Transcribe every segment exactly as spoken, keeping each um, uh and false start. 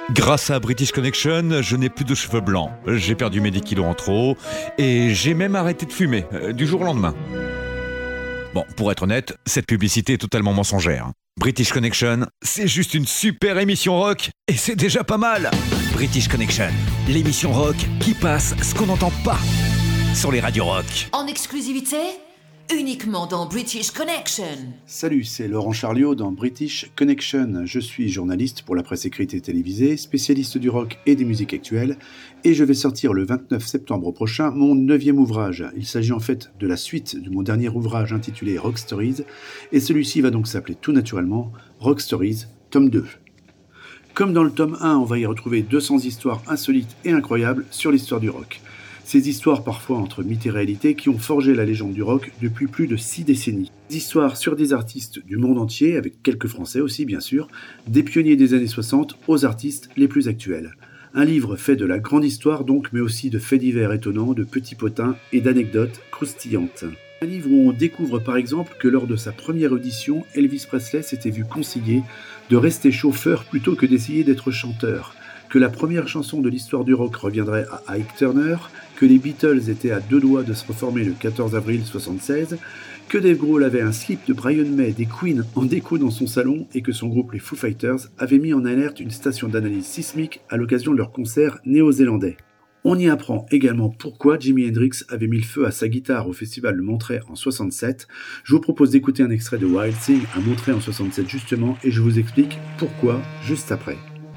Grâce à British Connection, je n'ai plus de cheveux blancs. J'ai perdu mes dix kilos en trop et j'ai même arrêté de fumer, euh, du jour au lendemain. Bon, pour être honnête, cette publicité est totalement mensongère. British Connection, c'est juste une super émission rock et c'est déjà pas mal. British Connection, l'émission rock qui passe ce qu'on n'entend pas sur les radios rock. En exclusivité, uniquement dans British Connection. Salut, c'est Laurent Charliot dans British Connection. Je suis journaliste pour la presse écrite et télévisée, spécialiste du rock et des musiques actuelles, et je vais sortir le vingt-neuf septembre prochain mon neuvième ouvrage. Il s'agit en fait de la suite de mon dernier ouvrage intitulé Rock Stories, et celui-ci va donc s'appeler tout naturellement Rock Stories, tome deux. Comme dans le tome un, on va y retrouver deux cents histoires insolites et incroyables sur l'histoire du rock. Ces histoires parfois entre mythe et réalité qui ont forgé la légende du rock depuis plus de six décennies. Des histoires sur des artistes du monde entier, avec quelques Français aussi bien sûr, des pionniers des années soixante aux artistes les plus actuels. Un livre fait de la grande histoire donc, mais aussi de faits divers étonnants, de petits potins et d'anecdotes croustillantes. Un livre où on découvre par exemple que lors de sa première audition, Elvis Presley s'était vu conseiller de rester chauffeur plutôt que d'essayer d'être chanteur, que la première chanson de l'histoire du rock reviendrait à Ike Turner, que les Beatles étaient à deux doigts de se reformer le quatorze avril soixante-seize, que Dave Grohl avait un slip de Brian May des Queen en déco dans son salon et que son groupe les Foo Fighters avait mis en alerte une station d'analyse sismique à l'occasion de leur concert néo-zélandais. On y apprend également pourquoi Jimi Hendrix avait mis le feu à sa guitare au festival de Monterey en soixante-sept. Je vous propose d'écouter un extrait de Wild Thing à Monterey en soixante-sept justement et je vous explique pourquoi juste après.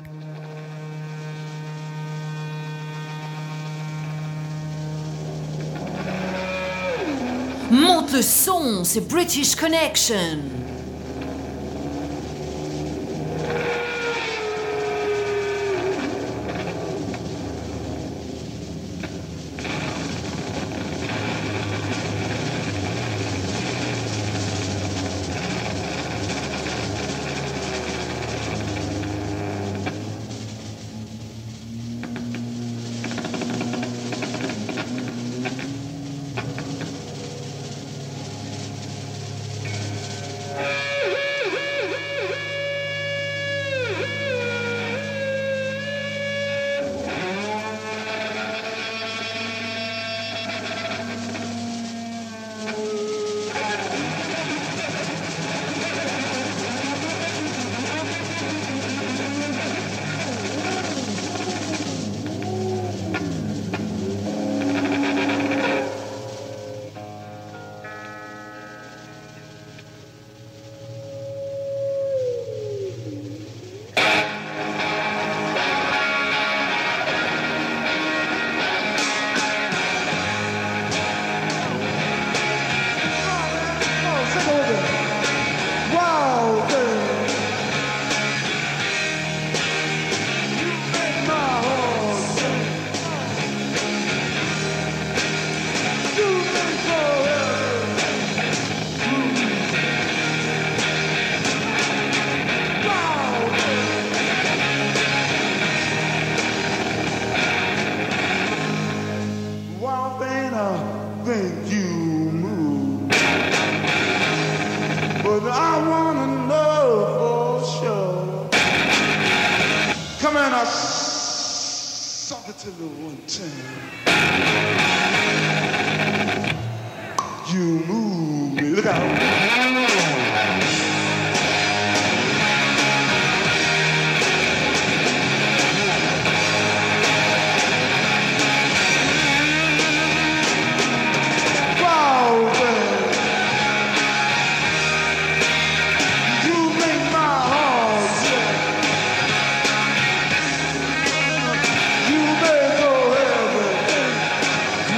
Monte le son, c'est British Connection.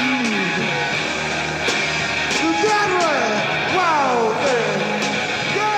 Wow!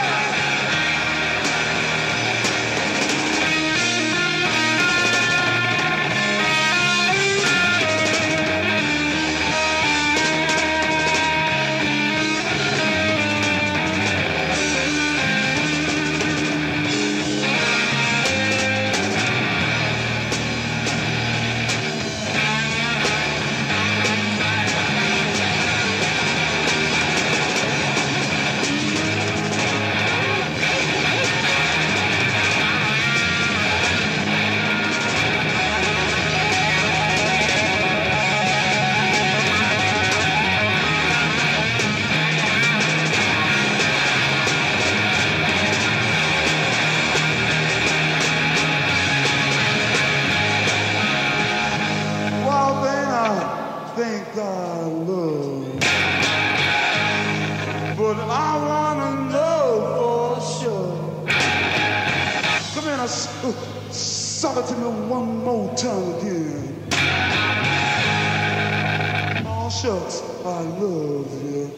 Suck it to me one more time again. Oh, shucks, I love you.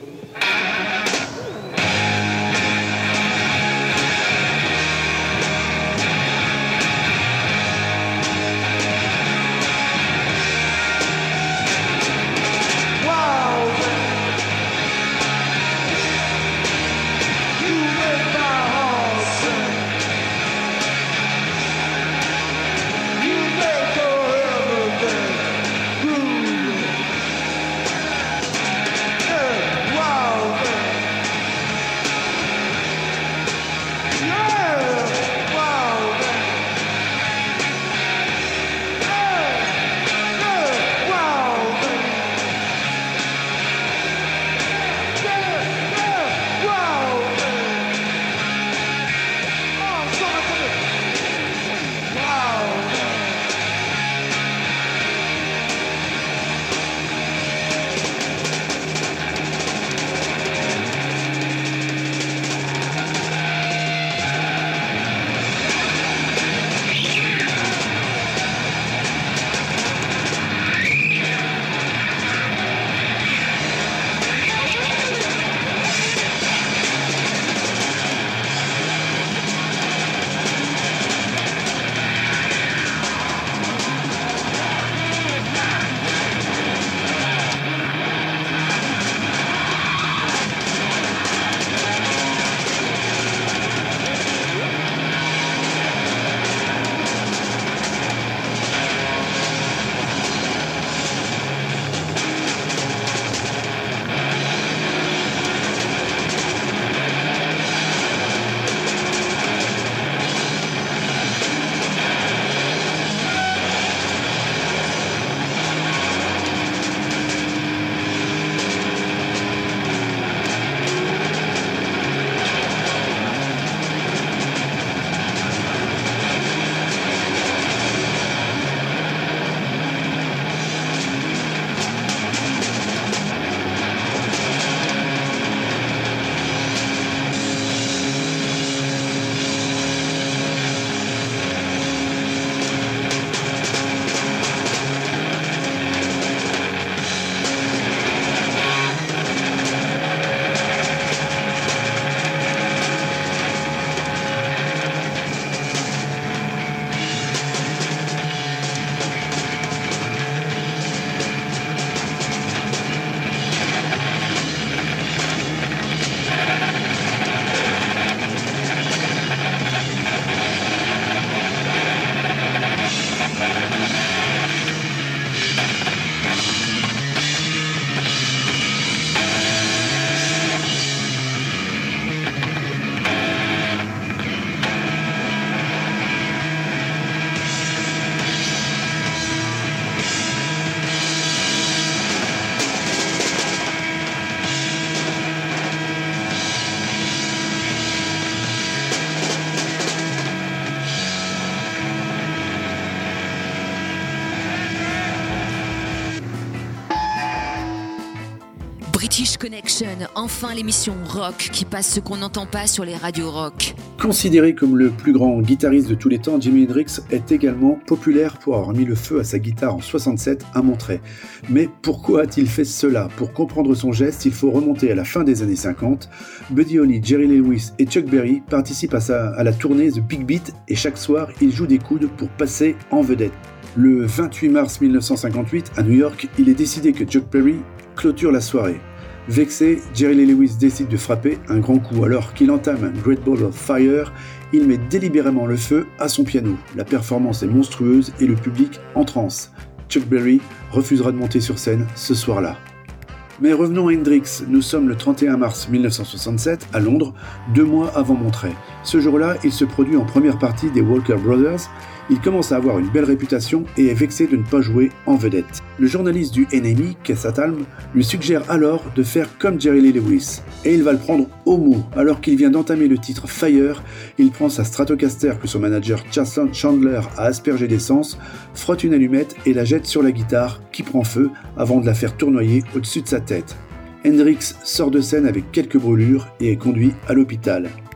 British Connection, enfin l'émission rock qui passe ce qu'on n'entend pas sur les radios rock. Considéré comme le plus grand guitariste de tous les temps, Jimi Hendrix est également populaire pour avoir mis le feu à sa guitare en soixante-sept à Monterey. Mais pourquoi a-t-il fait cela ? Pour comprendre son geste, il faut remonter à la fin des années cinquante. Buddy Holly, Jerry Lee Lewis et Chuck Berry participent à, sa, à la tournée The Big Beat et chaque soir, ils jouent des coudes pour passer en vedette. Le vingt-huit mars mille neuf cent cinquante-huit, à New York, il est décidé que Chuck Berry clôture la soirée. Vexé, Jerry Lee Lewis décide de frapper un grand coup. Alors qu'il entame un Great Ball of Fire, il met délibérément le feu à son piano. La performance est monstrueuse et le public en transe. Chuck Berry refusera de monter sur scène ce soir-là. Mais revenons à Hendrix, nous sommes le trente et un mars mille neuf cent soixante-sept à Londres, deux mois avant Monterey. Ce jour-là, il se produit en première partie des Walker Brothers. Il commence à avoir une belle réputation et est vexé de ne pas jouer en vedette. Le journaliste du N M E, Keith Alm, lui suggère alors de faire comme Jerry Lee Lewis. Et il va le prendre au mot. Alors qu'il vient d'entamer le titre Fire, il prend sa Stratocaster que son manager Chasen Chandler a aspergé d'essence, frotte une allumette et la jette sur la guitare qui prend feu avant de la faire tournoyer au-dessus de sa tête. Hendrix sort de scène avec quelques brûlures et est conduit à l'hôpital.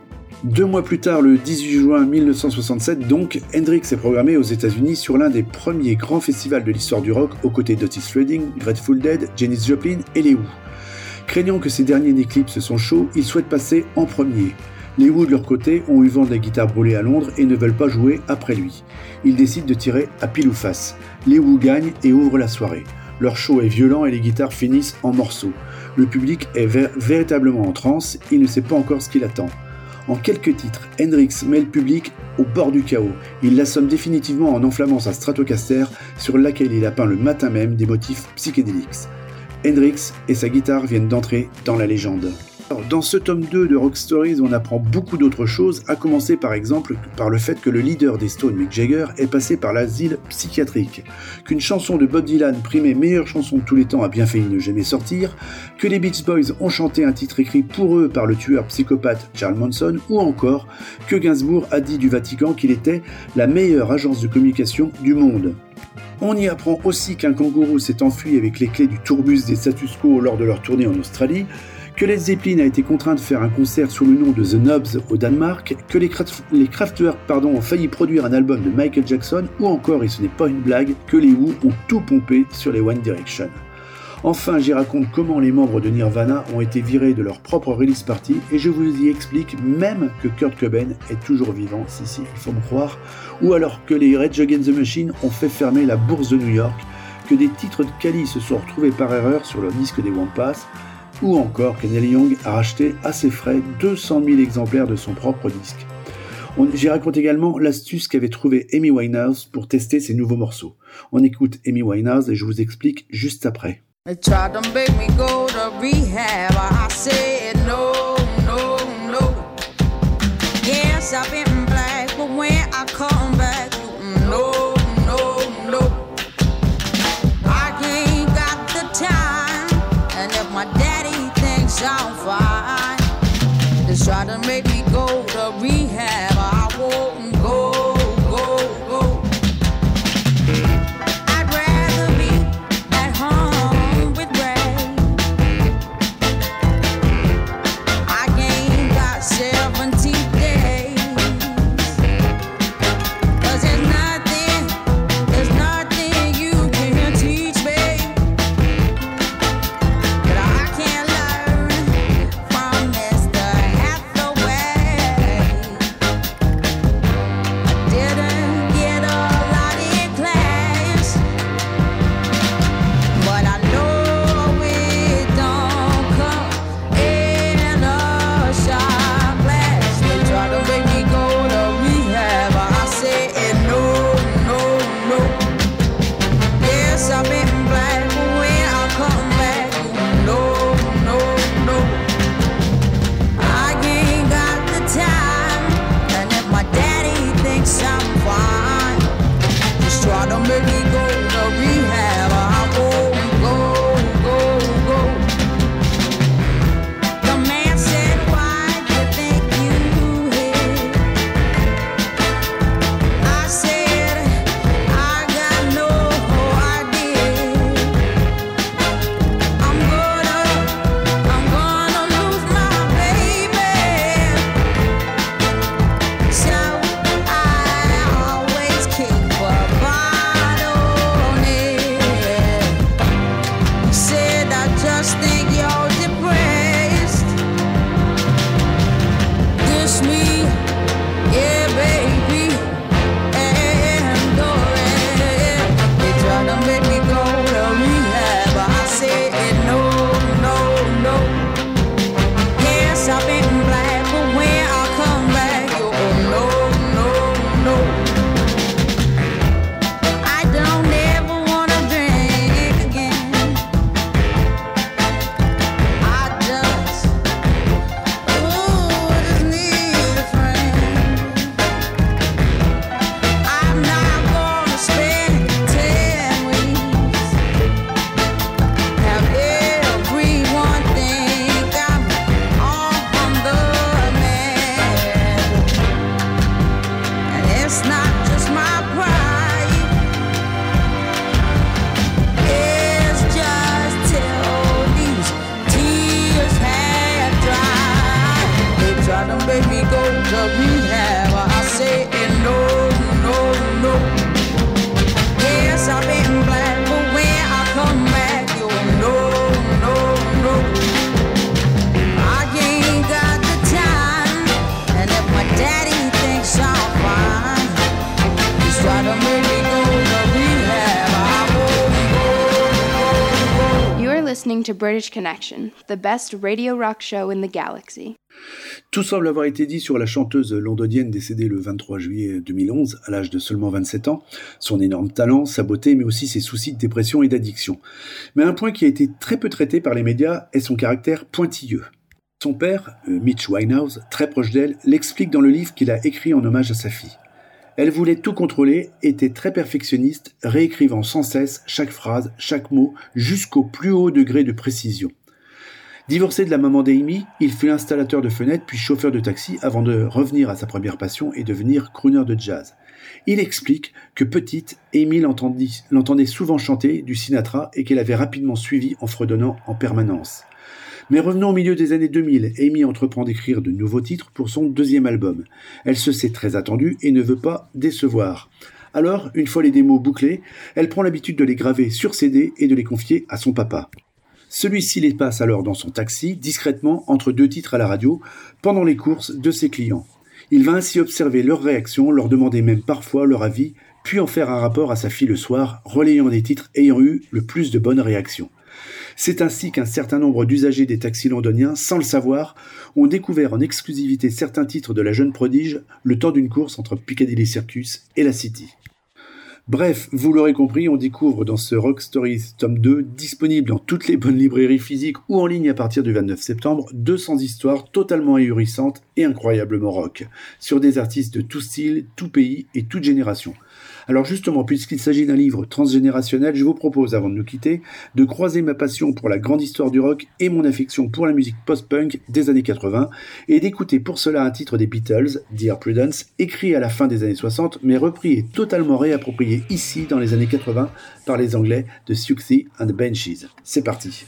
Deux mois plus tard, le dix-huit juin mille neuf cent soixante-sept, donc, Hendrix est programmé aux États-Unis sur l'un des premiers grands festivals de l'histoire du rock, aux côtés d'Otis Redding, Grateful Dead, Janis Joplin et les Who. Craignant que ces derniers n'éclipsent son show, il souhaite passer en premier. Les Who, de leur côté, ont eu vent de la guitare brûlée à Londres et ne veulent pas jouer après lui. Ils décident de tirer à pile ou face. Les Who gagnent et ouvrent la soirée. Leur show est violent et les guitares finissent en morceaux. Le public est ver- véritablement en transe, il ne sait pas encore ce qu'il attend. En quelques titres, Hendrix met le public au bord du chaos. Il l'assomme définitivement en enflammant sa Stratocaster sur laquelle il a peint le matin même des motifs psychédéliques. Hendrix et sa guitare viennent d'entrer dans la légende. Alors, dans ce tome deux de Rock Stories, on apprend beaucoup d'autres choses, à commencer par exemple par le fait que le leader des Stones, Mick Jagger, est passé par l'asile psychiatrique, qu'une chanson de Bob Dylan primée meilleure chanson de tous les temps a bien failli ne jamais sortir, que les Beach Boys ont chanté un titre écrit pour eux par le tueur psychopathe Charles Manson, ou encore que Gainsbourg a dit du Vatican qu'il était la meilleure agence de communication du monde. On y apprend aussi qu'un kangourou s'est enfui avec les clés du tourbus des status quo lors de leur tournée en Australie, que Led Zeppelin a été contraint de faire un concert sous le nom de The Knobs au Danemark, que les, Kraft- les Kraftwerk pardon, ont failli produire un album de Michael Jackson, ou encore, et ce n'est pas une blague, que les Who ont tout pompé sur les One Direction. Enfin, j'y raconte comment les membres de Nirvana ont été virés de leur propre release party, et je vous y explique même que Kurt Cobain est toujours vivant, si si, il faut me croire, ou alors que les Rage Against the Machine ont fait fermer la bourse de New York, que des titres de Cali se sont retrouvés par erreur sur le disque des Wampas, ou encore que Neil Young a racheté à ses frais deux cent mille exemplaires de son propre disque. On, j'y raconte également l'astuce qu'avait trouvée Amy Winehouse pour tester ses nouveaux morceaux. On écoute Amy Winehouse et je vous explique juste après. They tried to make me go to rehab. I said no, no, no. Yes, I've been black, but when I come back, no, no, no. I ain't got the time, and if my daddy thinks I'm fine, they try to make me go to rehab. I won't go, go, go. I'd rather be at home with Ray. I ain't got seventy days, 'cause there's nothing, there's nothing you can teach me that I can't learn from Mister Hathaway. I didn't get a lot in class, but I know it don't come in a shot glass. They try to make me go to rehab, I said no, no, no. Yes, I've been black, but when I come back, no, no, no. I ain't got the time, and if my daddy thinks I'm fine, just try to make me go to rehab. I won't go, go, go. The man said, why do you think you hit? I said, I got no idea. I'm gonna, I'm gonna lose my baby. So I always keep a bottle listening to British Connection, the best radio rock show in the galaxy. Tout semble avoir été dit sur la chanteuse londonienne décédée le vingt-trois juillet deux mille onze, à l'âge de seulement vingt-sept ans, son énorme talent, sa beauté, mais aussi ses soucis de dépression et d'addiction. Mais un point qui a été très peu traité par les médias est son caractère pointilleux. Son père, Mitch Winehouse, très proche d'elle, l'explique dans le livre qu'il a écrit en hommage à sa fille. Elle voulait tout contrôler, était très perfectionniste, réécrivant sans cesse chaque phrase, chaque mot, jusqu'au plus haut degré de précision. Divorcé de la maman d'Amy, il fut installateur de fenêtres puis chauffeur de taxi avant de revenir à sa première passion et devenir crooner de jazz. Il explique que petite, Amy l'entendait souvent chanter du Sinatra et qu'elle avait rapidement suivi en fredonnant en permanence. Mais revenons au milieu des années deux mille, Amy entreprend d'écrire de nouveaux titres pour son deuxième album. Elle se sait très attendue et ne veut pas décevoir. Alors, une fois les démos bouclées, elle prend l'habitude de les graver sur C D et de les confier à son papa. Celui-ci les passe alors dans son taxi, discrètement, entre deux titres à la radio, pendant les courses de ses clients. Il va ainsi observer leurs réactions, leur demander même parfois leur avis, puis en faire un rapport à sa fille le soir, relayant des titres ayant eu le plus de bonnes réactions. C'est ainsi qu'un certain nombre d'usagers des taxis londoniens, sans le savoir, ont découvert en exclusivité certains titres de la jeune prodige le temps d'une course entre Piccadilly Circus et la City. Bref, vous l'aurez compris, on découvre dans ce Rock Stories tome deux, disponible dans toutes les bonnes librairies physiques ou en ligne à partir du vingt-neuf septembre, deux cents histoires totalement ahurissantes et incroyablement rock, sur des artistes de tout style, tout pays et toute génération. Alors justement, puisqu'il s'agit d'un livre transgénérationnel, je vous propose, avant de nous quitter, de croiser ma passion pour la grande histoire du rock et mon affection pour la musique post-punk des années quatre-vingts, et d'écouter pour cela un titre des Beatles, Dear Prudence, écrit à la fin des années soixante, mais repris et totalement réapproprié ici dans les années quatre-vingts par les Anglais de Siouxsie and the Banshees. C'est parti.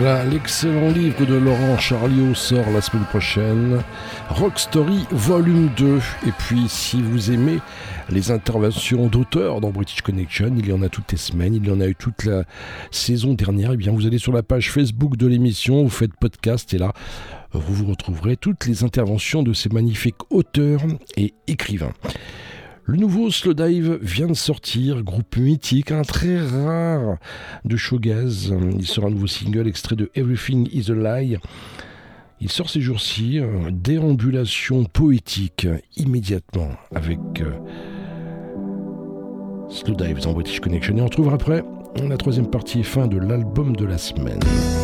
Voilà, l'excellent livre de Laurent Charliot sort la semaine prochaine, Rock Story Volume deux. Et puis, si vous aimez les interventions d'auteurs dans British Connection, il y en a toutes les semaines, il y en a eu toute la saison dernière, et bien vous allez sur la page Facebook de l'émission, vous faites podcast, et là, vous vous retrouverez toutes les interventions de ces magnifiques auteurs et écrivains. Le nouveau Slowdive vient de sortir, groupe mythique, un très rare de shoegaze. Il sort un nouveau single extrait de Everything is a Lie. Il sort ces jours-ci, euh, déambulation poétique, immédiatement, avec euh, Slowdive dans British Connection. Et on retrouvera après la troisième partie et fin de l'album de la semaine.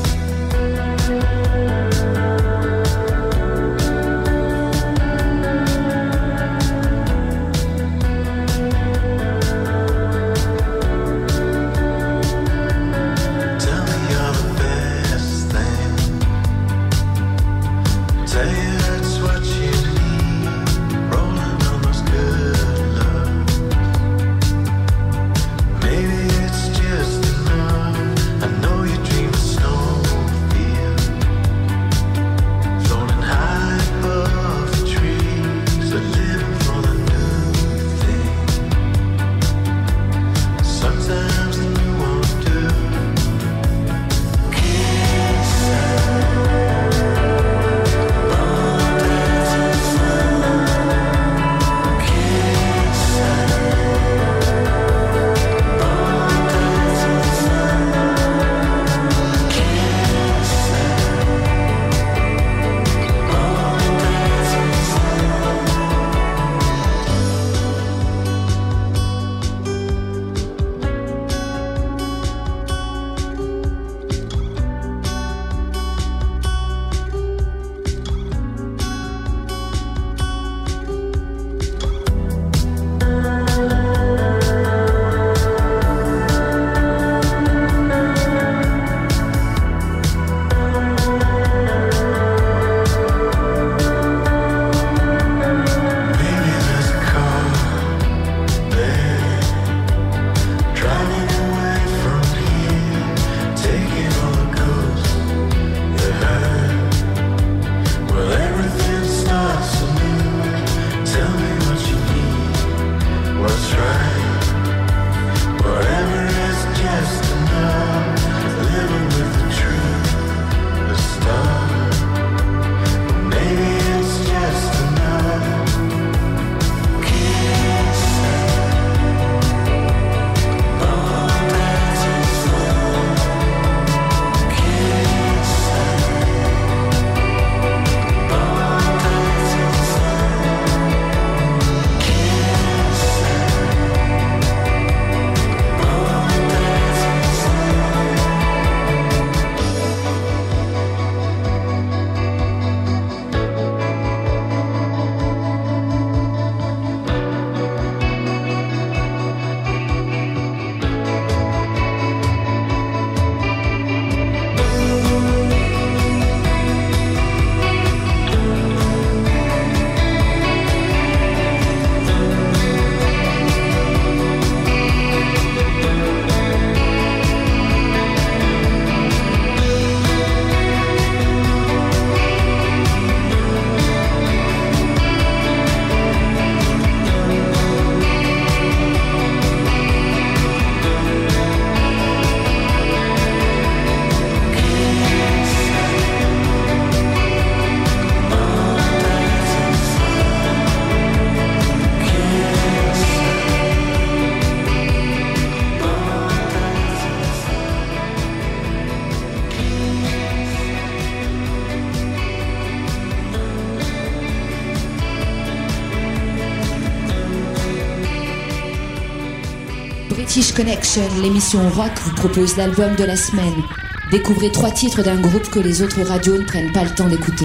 British Connection, l'émission rock, vous propose l'album de la semaine. Découvrez trois titres d'un groupe que les autres radios ne prennent pas le temps d'écouter.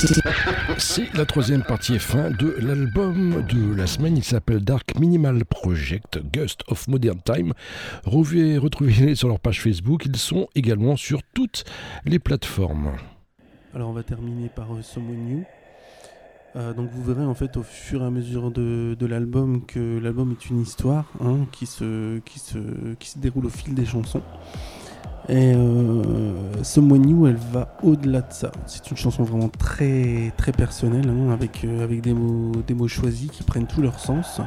C'est la troisième partie et fin de l'album de la semaine. Il s'appelle Dark Minimal Project, Ghost of Modern Time. Retrouvez-les sur leur page Facebook. Ils sont également sur toutes les plateformes. Alors on va terminer par euh, Someone New. Euh, donc vous verrez en fait au fur et à mesure de, de l'album que l'album est une histoire hein, qui, se, qui, se, qui se déroule au fil des chansons. Et euh, Someone New, elle va au-delà de ça. C'est une chanson vraiment très très personnelle, hein, avec, euh, avec des mots, des mots choisis qui prennent tout leur sens.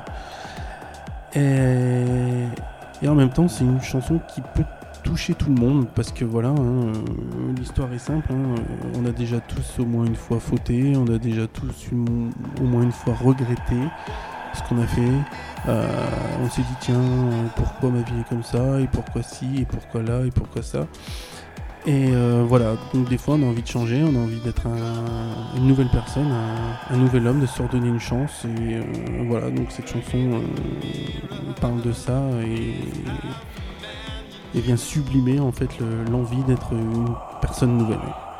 Et, et en même temps, c'est une chanson qui peut toucher tout le monde, parce que voilà, hein, euh, l'histoire est simple, hein, euh, on a déjà tous au moins une fois fauté, on a déjà tous une, au moins une fois regretté ce qu'on a fait. Euh, on s'est dit tiens, euh, pourquoi ma vie est comme ça, et pourquoi ci, et pourquoi là, et pourquoi ça. Et euh, voilà, donc des fois on a envie de changer, on a envie d'être un, une nouvelle personne, un, un nouvel homme, de se redonner une chance. Et euh, voilà, donc cette chanson euh, parle de ça et, et vient sublimer en fait le, l'envie d'être une personne nouvelle.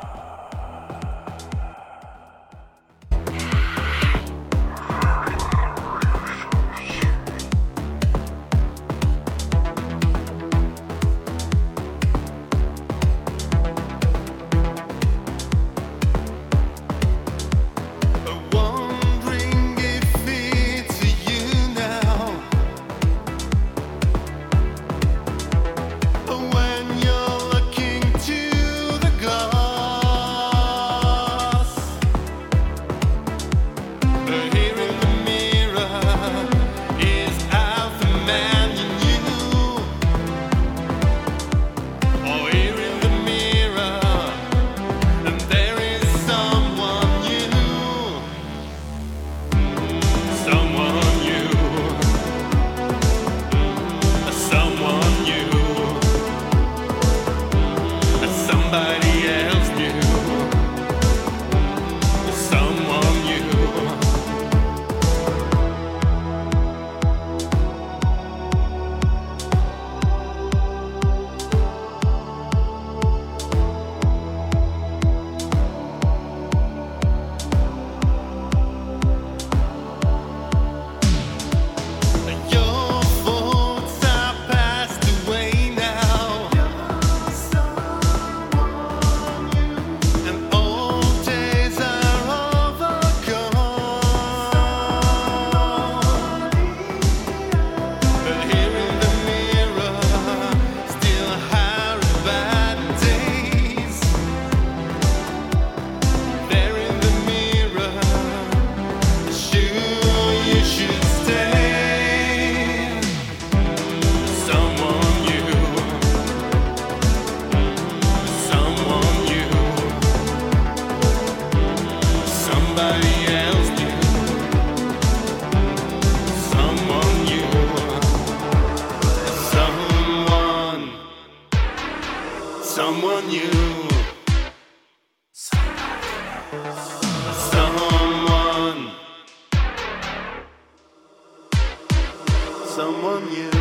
Someone new. Someone. Someone new.